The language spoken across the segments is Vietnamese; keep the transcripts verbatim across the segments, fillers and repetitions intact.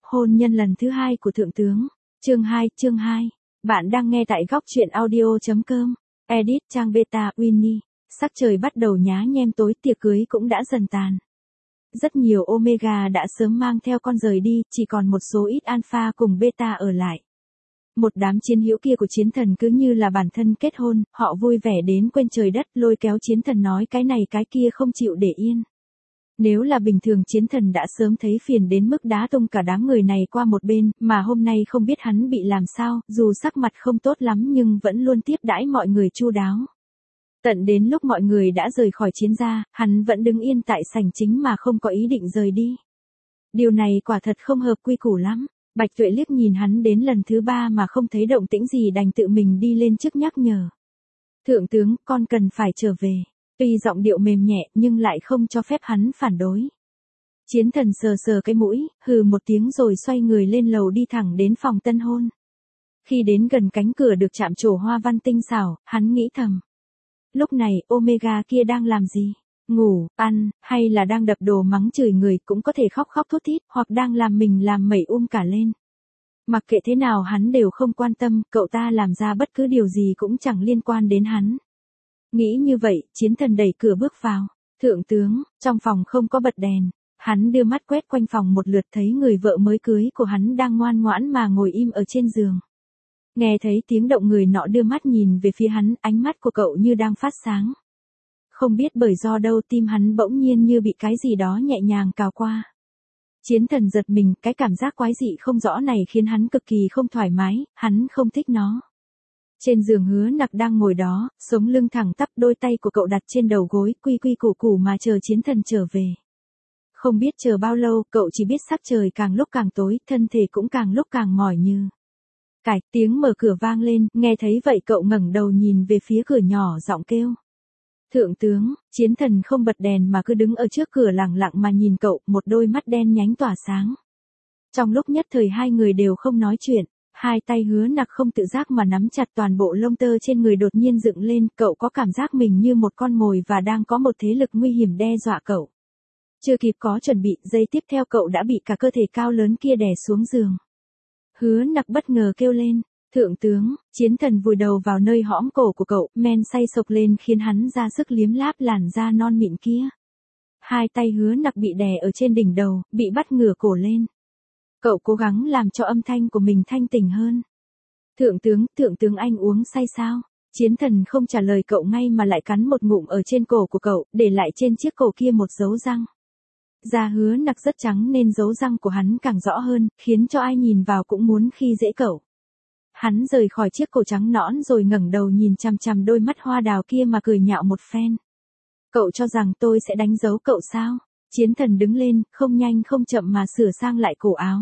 hôn nhân lần thứ hai của thượng tướng. Chương hai, chương hai. Bạn đang nghe tại góc truyện audio chấm com. Edit trang beta Winnie. Sắc trời bắt đầu nhá nhem tối, tiệc cưới cũng đã dần tàn. Rất nhiều Omega đã sớm mang theo con rời đi, chỉ còn một số ít Alpha cùng Beta ở lại. Một đám chiến hữu kia của chiến thần cứ như là bản thân kết hôn, họ vui vẻ đến quên trời đất, lôi kéo chiến thần nói cái này cái kia không chịu để yên. Nếu là bình thường chiến thần đã sớm thấy phiền đến mức đá tung cả đám người này qua một bên, mà hôm nay không biết hắn bị làm sao, dù sắc mặt không tốt lắm nhưng vẫn luôn tiếp đãi mọi người chu đáo. Tận đến lúc mọi người đã rời khỏi chiến gia, hắn vẫn đứng yên tại sảnh chính mà không có ý định rời đi. Điều này quả thật không hợp quy củ lắm. Bạch Tuệ liếc nhìn hắn đến lần thứ ba mà không thấy động tĩnh gì đành tự mình đi lên trước nhắc nhở. Thượng tướng, con cần phải trở về. Tuy giọng điệu mềm nhẹ nhưng lại không cho phép hắn phản đối. Chiến thần sờ sờ cái mũi, hừ một tiếng rồi xoay người lên lầu đi thẳng đến phòng tân hôn. Khi đến gần cánh cửa được chạm trổ hoa văn tinh xảo, hắn nghĩ thầm. Lúc này Omega kia đang làm gì? Ngủ, ăn, hay là đang đập đồ mắng chửi người, cũng có thể khóc khóc thút thít, hoặc đang làm mình làm mẩy um cả lên. Mặc kệ thế nào hắn đều không quan tâm, cậu ta làm ra bất cứ điều gì cũng chẳng liên quan đến hắn. Nghĩ như vậy, chiến thần đẩy cửa bước vào. Thượng tướng, trong phòng không có bật đèn. Hắn đưa mắt quét quanh phòng một lượt thấy người vợ mới cưới của hắn đang ngoan ngoãn mà ngồi im ở trên giường. Nghe thấy tiếng động người nọ đưa mắt nhìn về phía hắn, ánh mắt của cậu như đang phát sáng. Không biết bởi do đâu tim hắn bỗng nhiên như bị cái gì đó nhẹ nhàng cào qua. Chiến thần giật mình, cái cảm giác quái dị không rõ này khiến hắn cực kỳ không thoải mái, hắn không thích nó. Trên giường Hứa Nặc đang ngồi đó, sống lưng thẳng tắp, đôi tay của cậu đặt trên đầu gối, quy quy củ củ mà chờ chiến thần trở về. Không biết chờ bao lâu, cậu chỉ biết sắc trời càng lúc càng tối, thân thể cũng càng lúc càng mỏi như. Cải, tiếng mở cửa vang lên, nghe thấy vậy cậu ngẩng đầu nhìn về phía cửa nhỏ giọng kêu. Thượng tướng, chiến thần không bật đèn mà cứ đứng ở trước cửa lặng lặng mà nhìn cậu, một đôi mắt đen nhánh tỏa sáng. Trong lúc nhất thời hai người đều không nói chuyện, hai tay Hứa Nặc không tự giác mà nắm chặt toàn bộ lông tơ trên người đột nhiên dựng lên, cậu có cảm giác mình như một con mồi và đang có một thế lực nguy hiểm đe dọa cậu. Chưa kịp có chuẩn bị, giây tiếp theo cậu đã bị cả cơ thể cao lớn kia đè xuống giường. Hứa Nặc bất ngờ kêu lên. Thượng tướng, chiến thần vùi đầu vào nơi hõm cổ của cậu, men say sộc lên khiến hắn ra sức liếm láp làn da non mịn kia. Hai tay Hứa Nặc bị đè ở trên đỉnh đầu, bị bắt ngửa cổ lên. Cậu cố gắng làm cho âm thanh của mình thanh tỉnh hơn. Thượng tướng, thượng tướng anh uống say sao? Chiến thần không trả lời cậu ngay mà lại cắn một ngụm ở trên cổ của cậu, để lại trên chiếc cổ kia một dấu răng. Da Hứa Nặc rất trắng nên dấu răng của hắn càng rõ hơn, khiến cho ai nhìn vào cũng muốn khi dễ cậu. Hắn rời khỏi chiếc cổ trắng nõn rồi ngẩng đầu nhìn chằm chằm đôi mắt hoa đào kia mà cười nhạo một phen. Cậu cho rằng tôi sẽ đánh dấu cậu sao? Chiến thần đứng lên, không nhanh không chậm mà sửa sang lại cổ áo.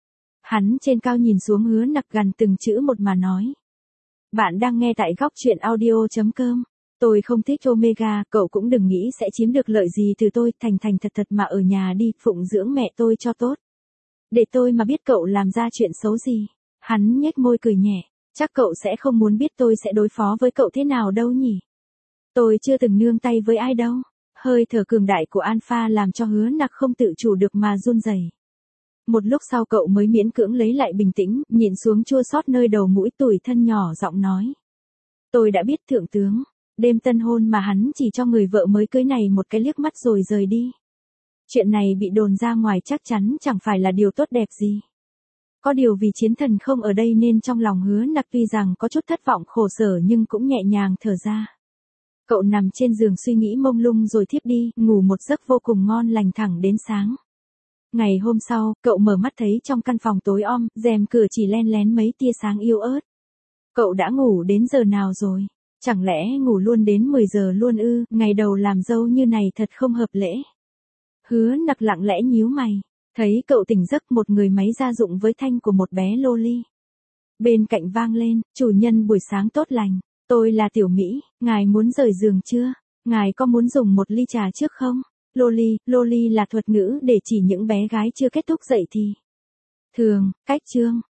Hắn trên cao nhìn xuống Hứa Nặc gần từng chữ một mà nói. Bạn đang nghe tại góc truyện audio chấm com. Tôi không thích Omega, cậu cũng đừng nghĩ sẽ chiếm được lợi gì từ tôi, thành thành thật thật mà ở nhà đi, phụng dưỡng mẹ tôi cho tốt. Để tôi mà biết cậu làm ra chuyện xấu gì. Hắn nhếch môi cười nhẹ, chắc cậu sẽ không muốn biết tôi sẽ đối phó với cậu thế nào đâu nhỉ. Tôi chưa từng nương tay với ai đâu. Hơi thở cường đại của Alpha làm cho Hứa Nặc không tự chủ được mà run rẩy. Một lúc sau cậu mới miễn cưỡng lấy lại bình tĩnh, nhìn xuống chua xót nơi đầu mũi, tủi thân nhỏ giọng nói. Tôi đã biết thượng tướng, đêm tân hôn mà hắn chỉ cho người vợ mới cưới này một cái liếc mắt rồi rời đi. Chuyện này bị đồn ra ngoài chắc chắn chẳng phải là điều tốt đẹp gì. Có điều vì chiến thần không ở đây nên trong lòng Hứa Nặc tuy rằng có chút thất vọng khổ sở nhưng cũng nhẹ nhàng thở ra. Cậu nằm trên giường suy nghĩ mông lung rồi thiếp đi, ngủ một giấc vô cùng ngon lành thẳng đến sáng. Ngày hôm sau, cậu mở mắt thấy trong căn phòng tối om, rèm cửa chỉ len lén mấy tia sáng yếu ớt. Cậu đã ngủ đến giờ nào rồi? Chẳng lẽ ngủ luôn đến mười giờ luôn ư? Ngày đầu làm dâu như này thật không hợp lễ. Hứa Nặc lặng lẽ nhíu mày. Thấy cậu tỉnh giấc, một người máy gia dụng với thanh của một bé loli. Bên cạnh vang lên, chủ nhân buổi sáng tốt lành, tôi là Tiểu Mỹ, ngài muốn rời giường chưa? Ngài có muốn dùng một ly trà trước không? Loli, loli là thuật ngữ để chỉ những bé gái chưa kết thúc dậy thì. Thường, cách chương,